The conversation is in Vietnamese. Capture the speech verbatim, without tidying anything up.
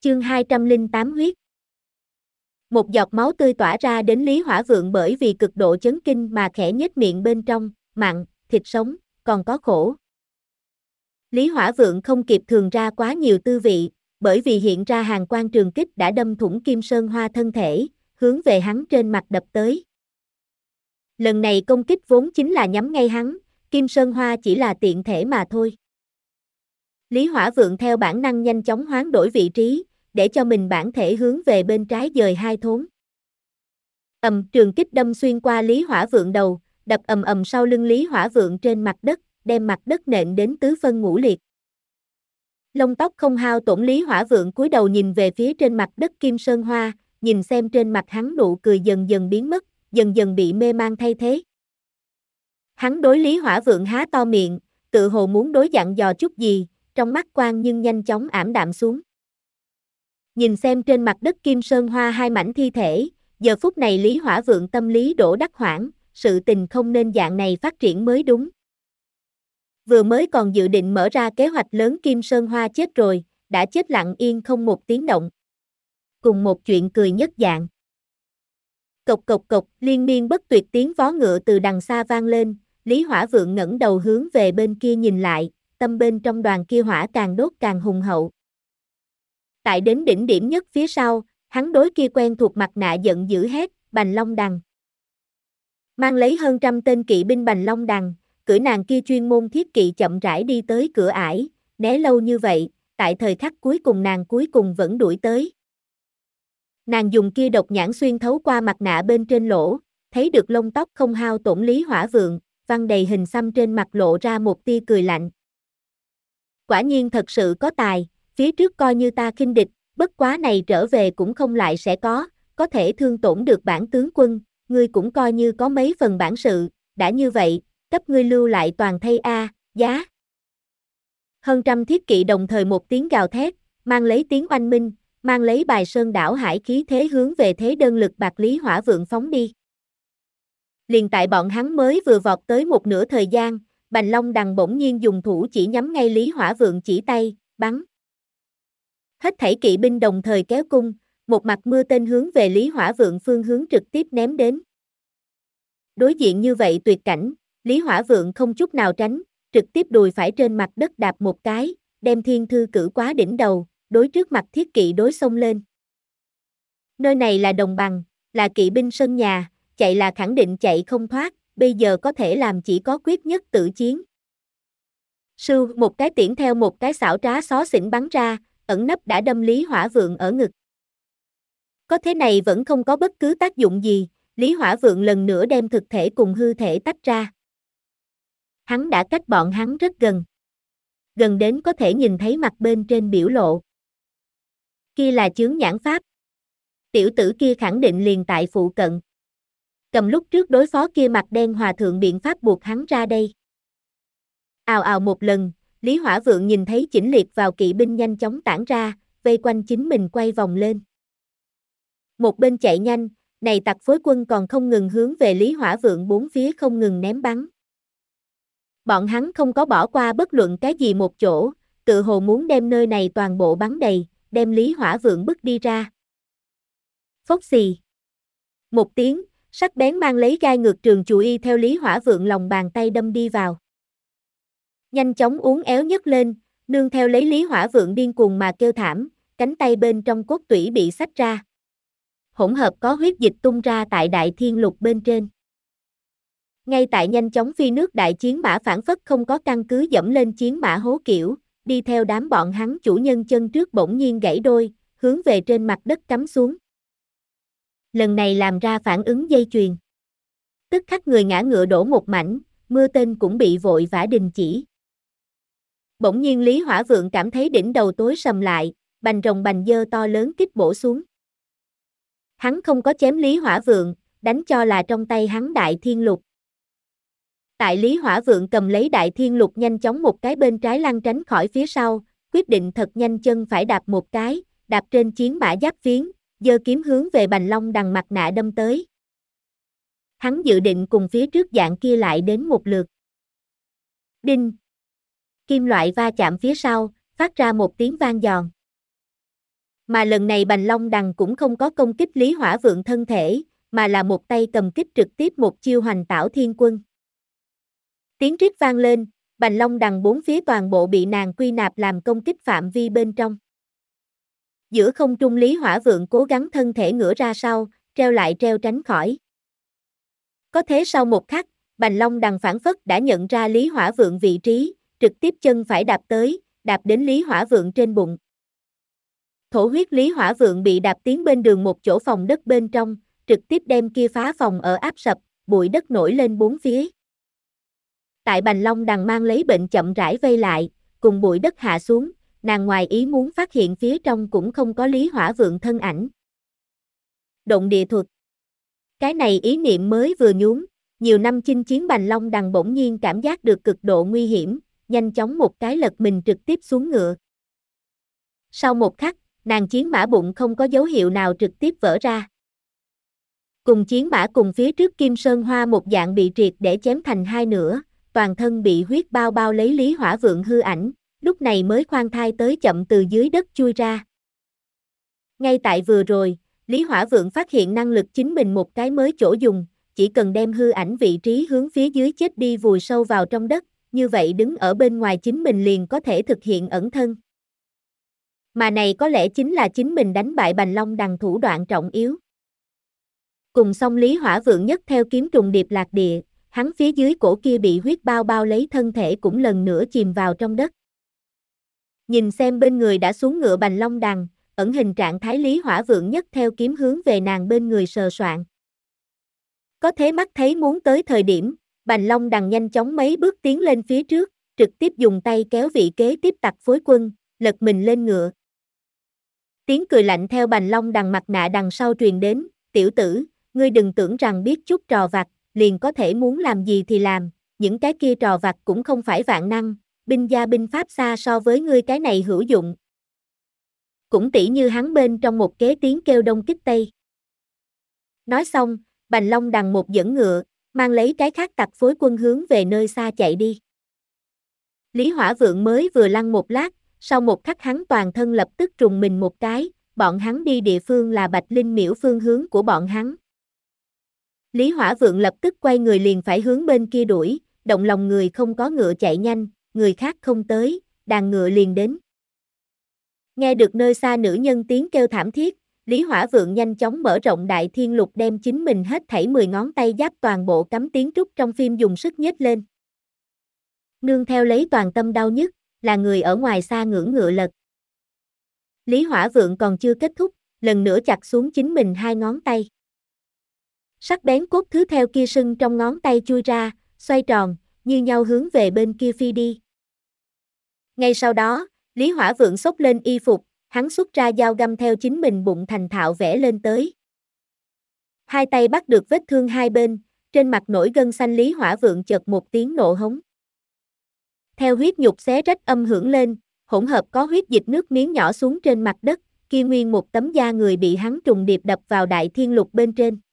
Chương hai trăm lẻ tám huyết. Một giọt máu tươi tỏa ra đến Lý Hỏa Vượng bởi vì cực độ chấn kinh mà khẽ nhếch miệng bên trong, mặn, thịt sống, còn có khổ. Lý Hỏa Vượng không kịp thường ra quá nhiều tư vị, bởi vì hiện ra hàng quang trường kích đã đâm thủng Kim Sơn Hoa thân thể, hướng về hắn trên mặt đập tới. Lần này công kích vốn chính là nhắm ngay hắn, Kim Sơn Hoa chỉ là tiện thể mà thôi. Lý Hỏa Vượng theo bản năng nhanh chóng hoán đổi vị trí, để cho mình bản thể hướng về bên trái dời hai thốn. Ầm, trường kích đâm xuyên qua Lý Hỏa Vượng đầu, đập ầm ầm sau lưng Lý Hỏa Vượng trên mặt đất, đem mặt đất nện đến tứ phân ngũ liệt. Lông tóc không hao tổn Lý Hỏa Vượng cúi đầu nhìn về phía trên mặt đất Kim Sơn Hoa, nhìn xem trên mặt hắn nụ cười dần dần biến mất, dần dần bị mê man thay thế. Hắn đối Lý Hỏa Vượng há to miệng, tự hồ muốn đối dặn dò chút gì, trong mắt quang nhưng nhanh chóng ảm đạm xuống. Nhìn xem trên mặt đất Kim Sơn Hoa hai mảnh thi thể, giờ phút này Lý Hỏa Vượng tâm lý đổ đắc hoảng, sự tình không nên dạng này phát triển mới đúng. Vừa mới còn dự định mở ra kế hoạch lớn Kim Sơn Hoa chết rồi, đã chết lặng yên không một tiếng động. Cùng một chuyện cười nhất dạng. Cộc cộc cộc, liên miên bất tuyệt tiếng vó ngựa từ đằng xa vang lên, Lý Hỏa Vượng ngẩng đầu hướng về bên kia nhìn lại, tâm bên trong đoàn kia hỏa càng đốt càng hùng hậu. Tại đến đỉnh điểm nhất phía sau, hắn đối kia quen thuộc mặt nạ giận dữ hét, Bành Long Đằng. Mang lấy hơn trăm tên kỵ binh Bành Long Đằng, cưỡi nàng kia chuyên môn thiết kỵ chậm rãi đi tới cửa ải, né lâu như vậy, tại thời khắc cuối cùng nàng cuối cùng vẫn đuổi tới. Nàng dùng kia độc nhãn xuyên thấu qua mặt nạ bên trên lỗ, thấy được lông tóc không hao tổn Lý Hỏa Vượng, văn đầy hình xăm trên mặt lộ ra một tia cười lạnh. Quả nhiên thật sự có tài, phía trước coi như ta khinh địch, bất quá này trở về cũng không lại sẽ có, có thể thương tổn được bản tướng quân, ngươi cũng coi như có mấy phần bản sự, đã như vậy, cấp ngươi lưu lại toàn thây a, giá. Hơn trăm thiết kỵ đồng thời một tiếng gào thét, mang lấy tiếng oanh minh, mang lấy bài sơn đảo hải khí thế hướng về thế đơn lực bạc Lý Hỏa Vượng phóng đi. Liền tại bọn hắn mới vừa vọt tới một nửa thời gian, Bành Long Đằng bỗng nhiên dùng thủ chỉ nhắm ngay Lý Hỏa Vượng chỉ tay, bắn. Hết thảy kỵ binh đồng thời kéo cung, một mặt mưa tên hướng về Lý Hỏa Vượng phương hướng trực tiếp ném đến. Đối diện như vậy tuyệt cảnh, Lý Hỏa Vượng không chút nào tránh, trực tiếp đùi phải trên mặt đất đạp một cái, đem thiên thư cử quá đỉnh đầu, đối trước mặt thiết kỵ đối xông lên. Nơi này là đồng bằng, là kỵ binh sân nhà, chạy là khẳng định chạy không thoát, bây giờ có thể làm chỉ có quyết nhất tử chiến. Sưu, một cái tiễn theo một cái xảo trá xó xỉnh bắn ra, ẩn nấp đã đâm Lý Hỏa Vượng ở ngực. Có thế này vẫn không có bất cứ tác dụng gì, Lý Hỏa Vượng lần nữa đem thực thể cùng hư thể tách ra. Hắn đã cách bọn hắn rất gần. Gần đến có thể nhìn thấy mặt bên trên biểu lộ. Kia là chướng nhãn pháp. Tiểu tử kia khẳng định liền tại phụ cận. Cầm lúc trước đối phó kia mặt đen hòa thượng biện pháp buộc hắn ra đây. Ào ào một lần, Lý Hỏa Vượng nhìn thấy chỉnh liệt vào kỵ binh nhanh chóng tản ra, vây quanh chính mình quay vòng lên. Một bên chạy nhanh, này tặc phối quân còn không ngừng hướng về Lý Hỏa Vượng bốn phía không ngừng ném bắn. Bọn hắn không có bỏ qua bất luận cái gì một chỗ, tự hồ muốn đem nơi này toàn bộ bắn đầy, đem Lý Hỏa Vượng bức đi ra. Phốc xì. Một tiếng, sắc bén mang lấy gai ngược trường chù y theo Lý Hỏa Vượng lòng bàn tay đâm đi vào. Nhanh chóng uốn éo nhấc lên, nương theo lấy Lý Hỏa Vượng điên cuồng mà kêu thảm, cánh tay bên trong cốt tủy bị xách ra. Hỗn hợp có huyết dịch tung ra tại Đại Thiên Lục bên trên. Ngay tại nhanh chóng phi nước đại chiến mã phản phất không có căn cứ dẫm lên chiến mã hố kiểu, đi theo đám bọn hắn chủ nhân chân trước bỗng nhiên gãy đôi, hướng về trên mặt đất cắm xuống. Lần này làm ra phản ứng dây chuyền. Tức khắc người ngã ngựa đổ một mảnh, mưa tên cũng bị vội vã đình chỉ. Bỗng nhiên Lý Hỏa Vượng cảm thấy đỉnh đầu tối sầm lại, bành rồng bành dơ to lớn kích bổ xuống. Hắn không có chém Lý Hỏa Vượng, đánh cho là trong tay hắn Đại Thiên Lục. Tại Lý Hỏa Vượng cầm lấy Đại Thiên Lục nhanh chóng một cái bên trái lăn tránh khỏi phía sau, quyết định thật nhanh chân phải đạp một cái, đạp trên chiến mã giáp phiến, giơ kiếm hướng về Bành Long Đằng mặt nạ đâm tới. Hắn dự định cùng phía trước dạng kia lại đến một lượt. Đinh! Kim loại va chạm phía sau, phát ra một tiếng vang giòn. Mà lần này Bành Long Đằng cũng không có công kích Lý Hỏa Vượng thân thể, mà là một tay cầm kích trực tiếp một chiêu Hoành Tảo Thiên Quân. Tiếng rít vang lên, Bành Long Đằng bốn phía toàn bộ bị nàng quy nạp làm công kích phạm vi bên trong. Giữa không trung Lý Hỏa Vượng cố gắng thân thể ngửa ra sau, treo lại treo tránh khỏi. Có thế sau một khắc, Bành Long Đằng phản phất đã nhận ra Lý Hỏa Vượng vị trí, trực tiếp chân phải đạp tới, đạp đến Lý Hỏa Vượng trên bụng. Thổ huyết Lý Hỏa Vượng bị đạp tiến bên đường một chỗ phòng đất bên trong, trực tiếp đem kia phá phòng ở áp sập, bụi đất nổi lên bốn phía. Tại Bành Long Đằng mang lấy bệnh chậm rãi vây lại, cùng bụi đất hạ xuống, nàng ngoài ý muốn phát hiện phía trong cũng không có Lý Hỏa Vượng thân ảnh. Động địa thuật. Cái này ý niệm mới vừa nhún, nhiều năm chinh chiến Bành Long Đằng bỗng nhiên cảm giác được cực độ nguy hiểm, nhanh chóng một cái lật mình trực tiếp xuống ngựa. Sau một khắc, nàng chiến mã bụng không có dấu hiệu nào trực tiếp vỡ ra. Cùng chiến mã cùng phía trước Kim Sơn Hoa một dạng bị triệt để chém thành hai nửa, toàn thân bị huyết bao bao lấy Lý Hỏa Vượng hư ảnh, lúc này mới khoan thai tới chậm từ dưới đất chui ra. Ngay tại vừa rồi, Lý Hỏa Vượng phát hiện năng lực chính mình một cái mới chỗ dùng, chỉ cần đem hư ảnh vị trí hướng phía dưới chết đi vùi sâu vào trong đất, như vậy đứng ở bên ngoài chính mình liền có thể thực hiện ẩn thân. Mà này có lẽ chính là chính mình đánh bại Bành Long Đằng thủ đoạn trọng yếu. Cùng xong Lý Hỏa Vượng nhất theo kiếm trùng điệp lạc địa, hắn phía dưới cổ kia bị huyết bao bao lấy thân thể cũng lần nữa chìm vào trong đất. Nhìn xem bên người đã xuống ngựa Bành Long Đằng, ẩn hình trạng thái Lý Hỏa Vượng nhất theo kiếm hướng về nàng bên người sờ soạn. Có thế mắt thấy muốn tới thời điểm, Bành Long Đằng nhanh chóng mấy bước tiến lên phía trước, trực tiếp dùng tay kéo vị kế tiếp tặc phối quân, lật mình lên ngựa. Tiếng cười lạnh theo Bành Long Đằng mặt nạ đằng sau truyền đến, tiểu tử, ngươi đừng tưởng rằng biết chút trò vặt, liền có thể muốn làm gì thì làm, những cái kia trò vặt cũng không phải vạn năng, binh gia binh pháp xa so với ngươi cái này hữu dụng. Cũng tỉ như hắn bên trong một kế tiếng kêu đông kích tây. Nói xong, Bành Long Đằng một dẫn ngựa, mang lấy cái khác tặc phối quân hướng về nơi xa chạy đi. Lý Hỏa Vượng mới vừa lăn một lát, sau một khắc hắn toàn thân lập tức trùng mình một cái, bọn hắn đi địa phương là Bạch Linh Miễu phương hướng của bọn hắn. Lý Hỏa Vượng lập tức quay người liền phải hướng bên kia đuổi, động lòng người không có ngựa chạy nhanh, người khác không tới, đàn ngựa liền đến. Nghe được nơi xa nữ nhân tiếng kêu thảm thiết, Lý Hỏa Vượng nhanh chóng mở rộng đại thiên lục đem chính mình hết thảy mười ngón tay giáp toàn bộ cắm tiếng trúc trong phim dùng sức nhếch lên. Nương theo lấy toàn tâm đau nhức, là người ở ngoài xa ngưỡng ngựa lật. Lý Hỏa Vượng còn chưa kết thúc, lần nữa chặt xuống chính mình hai ngón tay. Sắc bén cốt thứ theo kia sưng trong ngón tay chui ra, xoay tròn, như nhau hướng về bên kia phi đi. Ngay sau đó, Lý Hỏa Vượng xốc lên y phục, hắn xuất ra dao găm theo chính mình bụng thành thạo vẽ lên tới. Hai tay bắt được vết thương hai bên, trên mặt nổi gân xanh Lý Hỏa Vượng chợt một tiếng nộ hống. Theo huyết nhục xé rách âm hưởng lên, hỗn hợp có huyết dịch nước miếng nhỏ xuống trên mặt đất, kia nguyên một tấm da người bị hắn trùng điệp đập vào đại thiên lục bên trên.